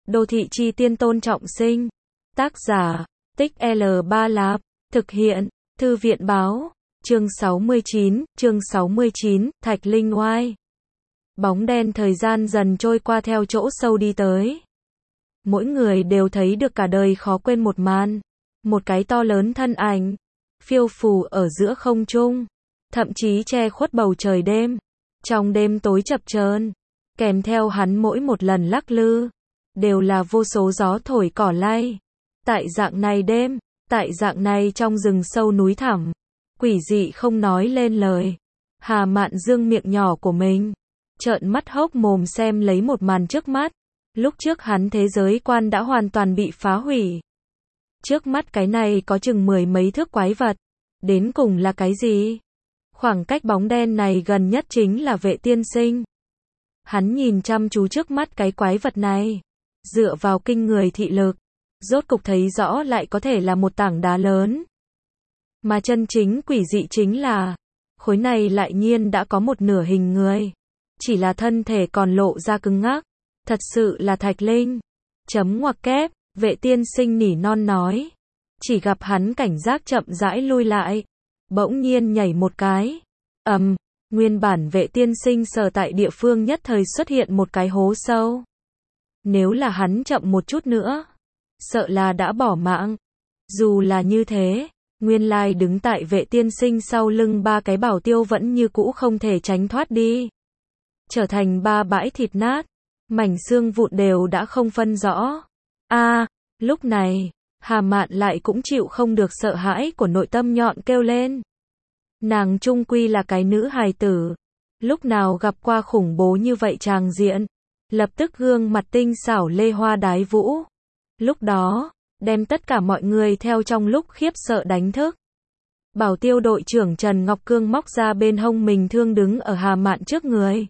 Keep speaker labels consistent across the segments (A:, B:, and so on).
A: Đô thị chi tiên Tôn Trọng Sinh. Tác giả, Tích L3 Lạp. Thực hiện, Thư viện báo. Chương 69, Thạch Linh Oai. Bóng đen thời gian dần trôi qua theo chỗ sâu đi tới. Mỗi người đều thấy được cả đời khó quên một màn. Một cái to lớn thân ảnh, phiêu phù ở giữa không trung, thậm chí che khuất bầu trời đêm. Trong đêm tối chập chờn, kèm theo hắn mỗi một lần lắc lư, đều là vô số gió thổi cỏ lay. Tại dạng này đêm, tại dạng này trong rừng sâu núi thẳm, quỷ dị không nói lên lời. Hà Mạn dương miệng nhỏ của mình, trợn mắt hốc mồm xem lấy một màn trước mắt. Lúc trước hắn thế giới quan đã hoàn toàn bị phá hủy. Trước mắt cái này có chừng mười mấy thước quái vật. Đến cùng là cái gì? Khoảng cách bóng đen này gần nhất chính là Vệ tiên sinh. Hắn nhìn chăm chú trước mắt cái quái vật này, dựa vào kinh người thị lực, rốt cục thấy rõ lại có thể là một tảng đá lớn. Mà chân chính quỷ dị chính là, khối này lại nhiên đã có một nửa hình người, chỉ là thân thể còn lộ ra cứng ngắc. Thật sự là Thạch Linh. Chấm ngoặc kép, Vệ tiên sinh nỉ non nói. Chỉ gặp hắn cảnh giác chậm rãi lui lại, bỗng nhiên nhảy một cái. Nguyên bản Vệ tiên sinh sờ tại địa phương nhất thời xuất hiện một cái hố sâu. Nếu là hắn chậm một chút nữa, sợ là đã bỏ mạng. Dù là như thế, nguyên lai đứng tại Vệ tiên sinh sau lưng ba cái bảo tiêu vẫn như cũ không thể tránh thoát đi. Trở thành ba bãi thịt nát, mảnh xương vụn đều đã không phân rõ. Lúc này, Hà Mạn lại cũng chịu không được sợ hãi của nội tâm nhọn kêu lên. Nàng chung quy là cái nữ hài tử, lúc nào gặp qua khủng bố như vậy tràng diện, lập tức gương mặt tinh xảo lê hoa đái vũ. Lúc đó, đem tất cả mọi người theo trong lúc khiếp sợ đánh thức. Bảo tiêu đội trưởng Trần Ngọc Cương móc ra bên hông mình thương đứng ở Hà Mạn trước người.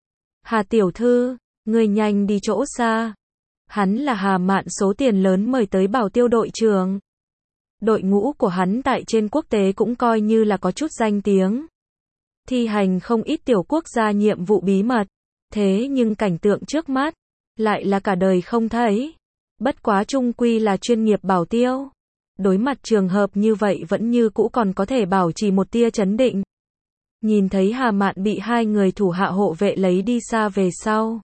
A: Hà tiểu thư, người nhanh đi chỗ xa. Hắn là Hà Mạn số tiền lớn mời tới bảo tiêu đội trưởng. Đội ngũ của hắn tại trên quốc tế cũng coi như là có chút danh tiếng. Thi hành không ít tiểu quốc gia nhiệm vụ bí mật. Thế nhưng cảnh tượng trước mắt, lại là cả đời không thấy. Bất quá chung quy là chuyên nghiệp bảo tiêu. Đối mặt trường hợp như vậy vẫn như cũ còn có thể bảo trì một tia trấn định. Nhìn thấy Hà Mạn bị hai người thủ hạ hộ vệ lấy đi xa về sau.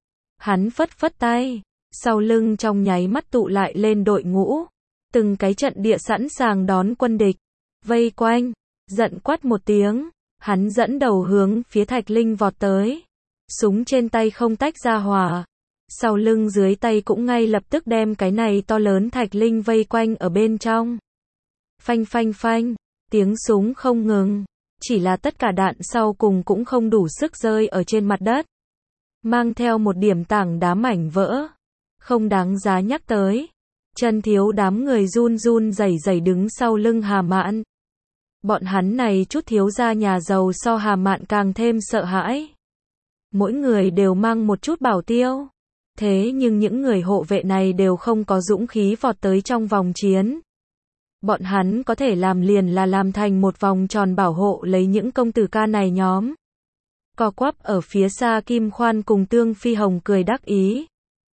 A: Hắn phất phất tay, sau lưng trong nháy mắt tụ lại lên đội ngũ. Từng cái trận địa sẵn sàng đón quân địch. Vây quanh, giận quát một tiếng, hắn dẫn đầu hướng phía Thạch Linh vọt tới. Súng trên tay không tách ra hỏa. Sau lưng dưới tay cũng ngay lập tức đem cái này to lớn Thạch Linh vây quanh ở bên trong. Phanh phanh phanh, tiếng súng không ngừng. Chỉ là tất cả đạn sau cùng cũng không đủ sức rơi ở trên mặt đất. Mang theo một điểm tảng đá mảnh vỡ. Không đáng giá nhắc tới. Chân thiếu đám người run run rẩy rẩy đứng sau lưng Hà Mạn. Bọn hắn này chút thiếu gia nhà giàu so Hà Mạn càng thêm sợ hãi. Mỗi người đều mang một chút bảo tiêu. Thế nhưng những người hộ vệ này đều không có dũng khí vọt tới trong vòng chiến. Bọn hắn có thể làm liền là làm thành một vòng tròn bảo hộ lấy những công tử ca này nhóm. Co quắp ở phía xa Kim Khoan cùng Tương Phi Hồng cười đắc ý.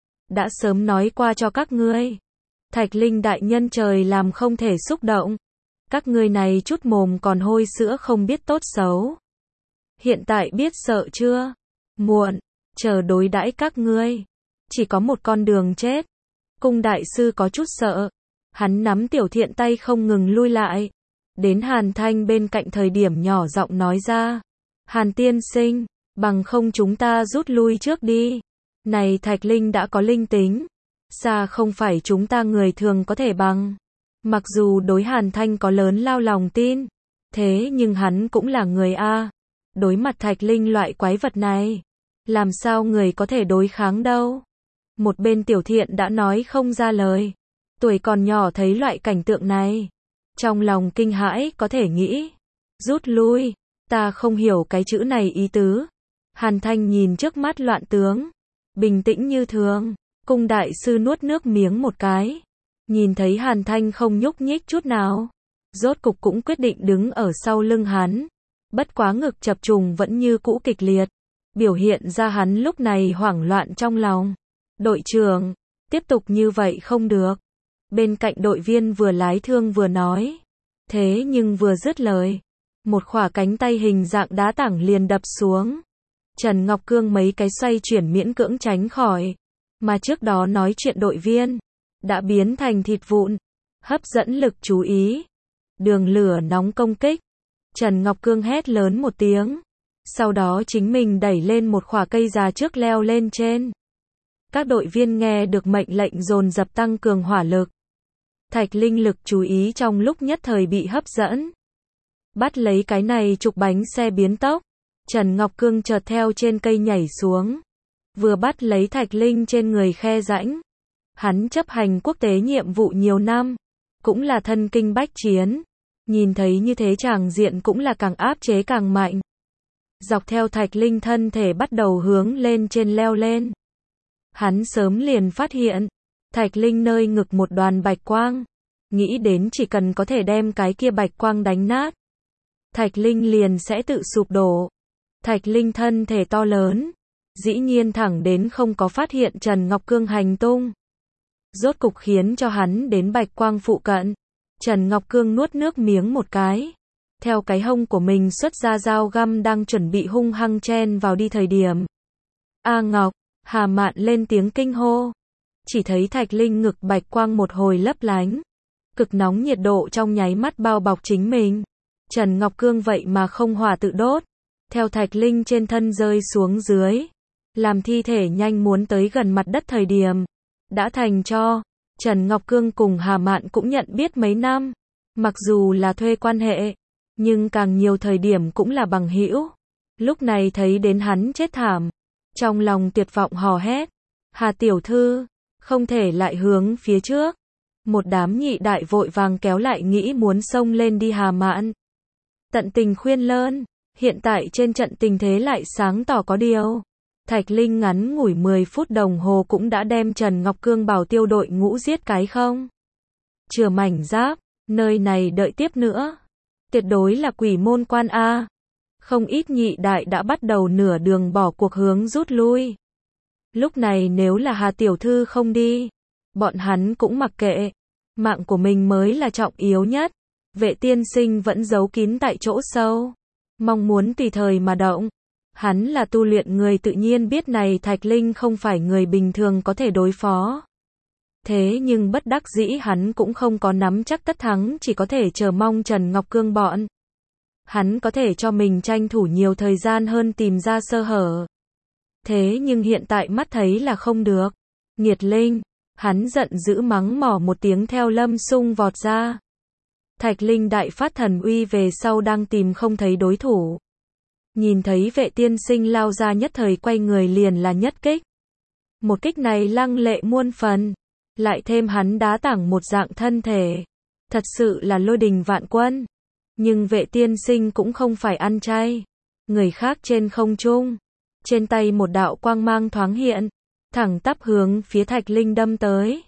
A: Đã sớm nói qua cho các ngươi. Thạch Linh đại nhân trời làm không thể xúc động. Các ngươi này chút mồm còn hôi sữa không biết tốt xấu. Hiện tại biết sợ chưa? Muộn, chờ đối đãi các ngươi. Chỉ có một con đường chết. Cung đại sư có chút sợ. Hắn nắm Tiểu Thiện tay không ngừng lui lại. Đến Hàn Thanh bên cạnh thời điểm nhỏ giọng nói ra. Hàn tiên sinh, bằng không chúng ta rút lui trước đi. Này Thạch Linh đã có linh tính. Xa không phải chúng ta người thường có thể bằng. Mặc dù đối Hàn Thanh có lớn lao lòng tin. Thế nhưng hắn cũng là người A. Đối mặt Thạch Linh loại quái vật này. Làm sao người có thể đối kháng đâu. Một bên Tiểu Thiện đã nói không ra lời. Tuổi còn nhỏ thấy loại cảnh tượng này. Trong lòng kinh hãi có thể nghĩ. Rút lui. Ta không hiểu cái chữ này ý tứ. Hàn Thanh nhìn trước mắt loạn tướng. Bình tĩnh như thường. Cung đại sư nuốt nước miếng một cái. Nhìn thấy Hàn Thanh không nhúc nhích chút nào. Rốt cục cũng quyết định đứng ở sau lưng hắn. Bất quá ngực chập trùng vẫn như cũ kịch liệt. Biểu hiện ra hắn lúc này hoảng loạn trong lòng. Đội trưởng, Tiếp tục như vậy không được. Bên cạnh đội viên vừa lái thương vừa nói. Thế nhưng vừa dứt lời, một khỏa cánh tay hình dạng đá tảng liền đập xuống. Trần Ngọc Cương mấy cái xoay chuyển miễn cưỡng tránh khỏi, mà trước đó nói chuyện đội viên đã biến thành thịt vụn, hấp dẫn lực chú ý. Đường lửa nóng công kích. Trần Ngọc Cương hét lớn một tiếng, sau đó chính mình đẩy lên một khỏa cây già trước leo lên trên. Các đội viên nghe được mệnh lệnh dồn dập tăng cường hỏa lực. Thạch Linh lực chú ý trong lúc nhất thời bị hấp dẫn. Bắt lấy cái này trục bánh xe biến tốc. Trần Ngọc Cương chợt theo trên cây nhảy xuống. Vừa bắt lấy Thạch Linh trên người khe rãnh. Hắn chấp hành quốc tế nhiệm vụ nhiều năm, cũng là thân kinh bách chiến. Nhìn thấy như thế tràng diện cũng là càng áp chế càng mạnh. Dọc theo Thạch Linh thân thể bắt đầu hướng lên trên leo lên. Hắn sớm liền phát hiện, Thạch Linh nơi ngực một đoàn bạch quang. Nghĩ đến chỉ cần có thể đem cái kia bạch quang đánh nát, Thạch Linh liền sẽ tự sụp đổ. Thạch Linh thân thể to lớn, dĩ nhiên thẳng đến không có phát hiện Trần Ngọc Cương hành tung. Rốt cục khiến cho hắn đến bạch quang phụ cận. Trần Ngọc Cương nuốt nước miếng một cái. Theo cái hông của mình xuất ra dao găm đang chuẩn bị hung hăng chen vào đi thời điểm. A Ngọc, Hà Mạn lên tiếng kinh hô. Chỉ thấy Thạch Linh ngực bạch quang một hồi lấp lánh. Cực nóng nhiệt độ trong nháy mắt bao bọc chính mình. Trần Ngọc Cương vậy mà không hỏa tự đốt. Theo Thạch Linh trên thân rơi xuống dưới. Làm thi thể nhanh muốn tới gần mặt đất thời điểm. Đã thành tro. Trần Ngọc Cương cùng Hà Mạn cũng nhận biết mấy năm. Mặc dù là thuê quan hệ, nhưng càng nhiều thời điểm cũng là bằng hữu. Lúc này thấy đến hắn chết thảm. Trong lòng tuyệt vọng hò hét. Hà tiểu thư, không thể lại hướng phía trước. Một đám nhị đại vội vàng kéo lại nghĩ muốn xông lên đi Hà Mạn. Tận tình khuyên lơn, hiện tại trên trận tình thế lại sáng tỏ có điều. Thạch Linh ngắn ngủi 10 phút đồng hồ cũng đã đem Trần Ngọc Cương bảo tiêu đội ngũ giết cái không. Chừa mảnh giáp, nơi này đợi tiếp nữa. Tuyệt đối là quỷ môn quan A. Không ít nhị đại đã bắt đầu nửa đường bỏ cuộc hướng rút lui. Lúc này nếu là Hà tiểu thư không đi, bọn hắn cũng mặc kệ. Mạng của mình mới là trọng yếu nhất. Vệ tiên sinh vẫn giấu kín tại chỗ sâu. Mong muốn tùy thời mà động. Hắn là tu luyện người tự nhiên biết này Thạch Linh không phải người bình thường có thể đối phó. Thế nhưng bất đắc dĩ hắn cũng không có nắm chắc tất thắng, chỉ có thể chờ mong Trần Ngọc Cương bọn. Hắn có thể cho mình tranh thủ nhiều thời gian hơn tìm ra sơ hở. Thế nhưng hiện tại mắt thấy là không được. Nghiệt Linh, hắn giận dữ mắng mỏ một tiếng theo Lâm Sung vọt ra. Thạch Linh đại phát thần uy về sau đang tìm không thấy đối thủ. Nhìn thấy vệ tiên sinh lao ra nhất thời quay người liền là nhất kích. Một kích này lăng lệ muôn phần. Lại thêm hắn đá tảng một dạng thân thể. Thật sự là lôi đình vạn quân. Nhưng vệ tiên sinh cũng không phải ăn chay. Người khác trên không trung. Trên tay một đạo quang mang thoáng hiện. Thẳng tắp hướng phía Thạch Linh đâm tới.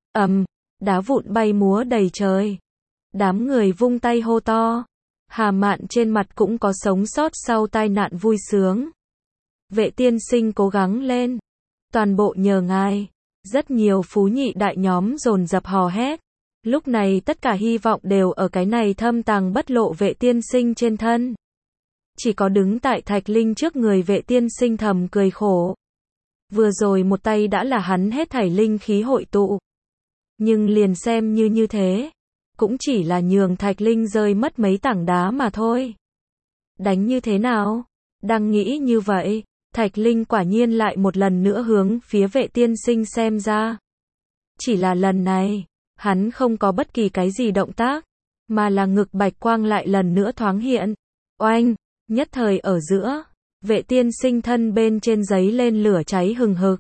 A: Đá vụn bay múa đầy trời. Đám người vung tay hô to. Hà Mạn trên mặt cũng có sống sót sau tai nạn vui sướng. Vệ tiên sinh cố gắng lên. Toàn bộ nhờ ngài. Rất nhiều phú nhị đại nhóm dồn dập hò hét. Lúc này tất cả hy vọng đều ở cái này thâm tàng bất lộ vệ tiên sinh trên thân. Chỉ có đứng tại Thạch Linh trước người vệ tiên sinh thầm cười khổ. Vừa rồi một tay đã là hắn hết thảy linh khí hội tụ. Nhưng liền xem như thế. Cũng chỉ là nhường Thạch Linh rơi mất mấy tảng đá mà thôi. Đánh như thế nào? Đang nghĩ như vậy, Thạch Linh quả nhiên lại một lần nữa hướng phía vệ tiên sinh xem ra. Chỉ là lần này, hắn không có bất kỳ cái gì động tác, mà là ngực bạch quang lại lần nữa thoáng hiện. Oanh, nhất thời ở giữa, vệ tiên sinh thân bên trên giấy lên lửa cháy hừng hực.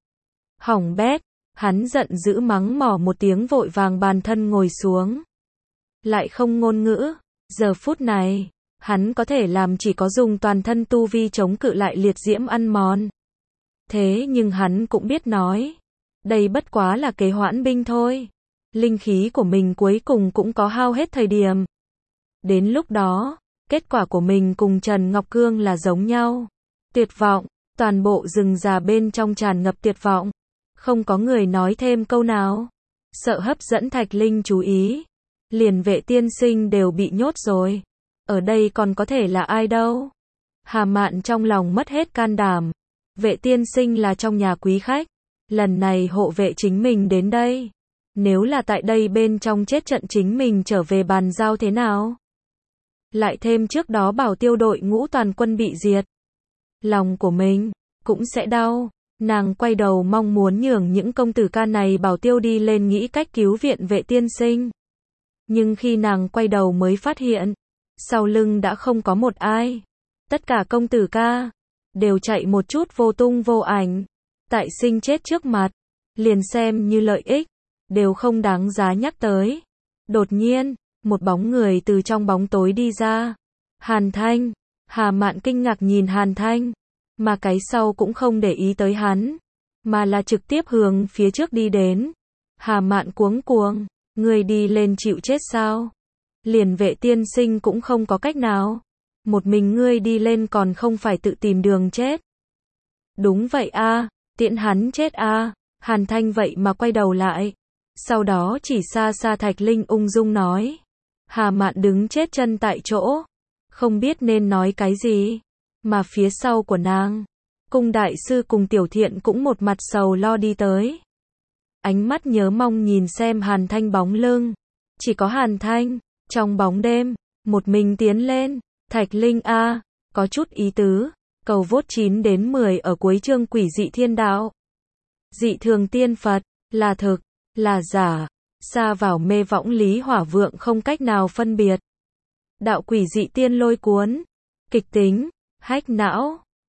A: Hỏng bét, hắn giận dữ mắng mỏ một tiếng vội vàng bàn thân ngồi xuống. Lại không ngôn ngữ, giờ phút này, hắn có thể làm chỉ có dùng toàn thân tu vi chống cự lại liệt diễm ăn mòn. Thế nhưng hắn cũng biết nói, đây bất quá là kế hoãn binh thôi. Linh khí của mình cuối cùng cũng có hao hết thời điểm. Đến lúc đó, kết quả của mình cùng Trần Ngọc Cương là giống nhau. Tuyệt vọng, toàn bộ rừng già bên trong tràn ngập tuyệt vọng. Không có người nói thêm câu nào. Sợ hấp dẫn Thạch Linh chú ý. Liền Vệ tiên sinh đều bị nhốt rồi. Ở đây còn có thể là ai đâu. Hà Mạn trong lòng mất hết can đảm. Vệ tiên sinh là trong nhà quý khách. Lần này hộ vệ chính mình đến đây. Nếu là tại đây bên trong chết trận chính mình trở về bàn giao thế nào? Lại thêm trước đó Bảo Tiêu đội ngũ toàn quân bị diệt. Lòng của mình cũng sẽ đau. Nàng quay đầu mong muốn nhường những công tử ca này Bảo Tiêu đi lên nghĩ cách cứu viện Vệ tiên sinh. Nhưng khi nàng quay đầu mới phát hiện, sau lưng đã không có một ai. Tất cả công tử ca đều chạy một chút vô tung vô ảnh. Tại sinh chết trước mặt, liền xem như lợi ích, đều không đáng giá nhắc tới. Đột nhiên, một bóng người từ trong bóng tối đi ra. Hàn Thanh. Hà Mạn kinh ngạc nhìn Hàn Thanh, mà cái sau cũng không để ý tới hắn, mà là trực tiếp hướng phía trước đi đến. Hà Mạn cuống cuồng, ngươi đi lên chịu chết sao? Liền Vệ tiên sinh cũng không có cách nào. Một mình ngươi đi lên còn không phải tự tìm đường chết. Đúng vậy a, tiễn hắn chết a. Hàn Thanh vậy mà quay đầu lại. Sau đó chỉ xa xa Thạch Linh ung dung nói. Hà Mạn đứng chết chân tại chỗ, không biết nên nói cái gì. Mà phía sau của nàng, Cung đại sư cùng Tiểu Thiện cũng một mặt sầu lo đi tới. Ánh mắt nhớ mong nhìn xem Hàn Thanh bóng lưng. Chỉ có Hàn Thanh, trong bóng đêm, một mình tiến lên. Thạch Linh a, có chút ý tứ. Cầu vote 9 đến 10 ở cuối chương Quỷ dị thiên đạo. Dị thường tiên Phật, là thực, là giả. Xa vào mê võng Lý Hỏa Vượng không cách nào phân biệt. Đạo quỷ dị tiên lôi cuốn. Kịch tính, hách não.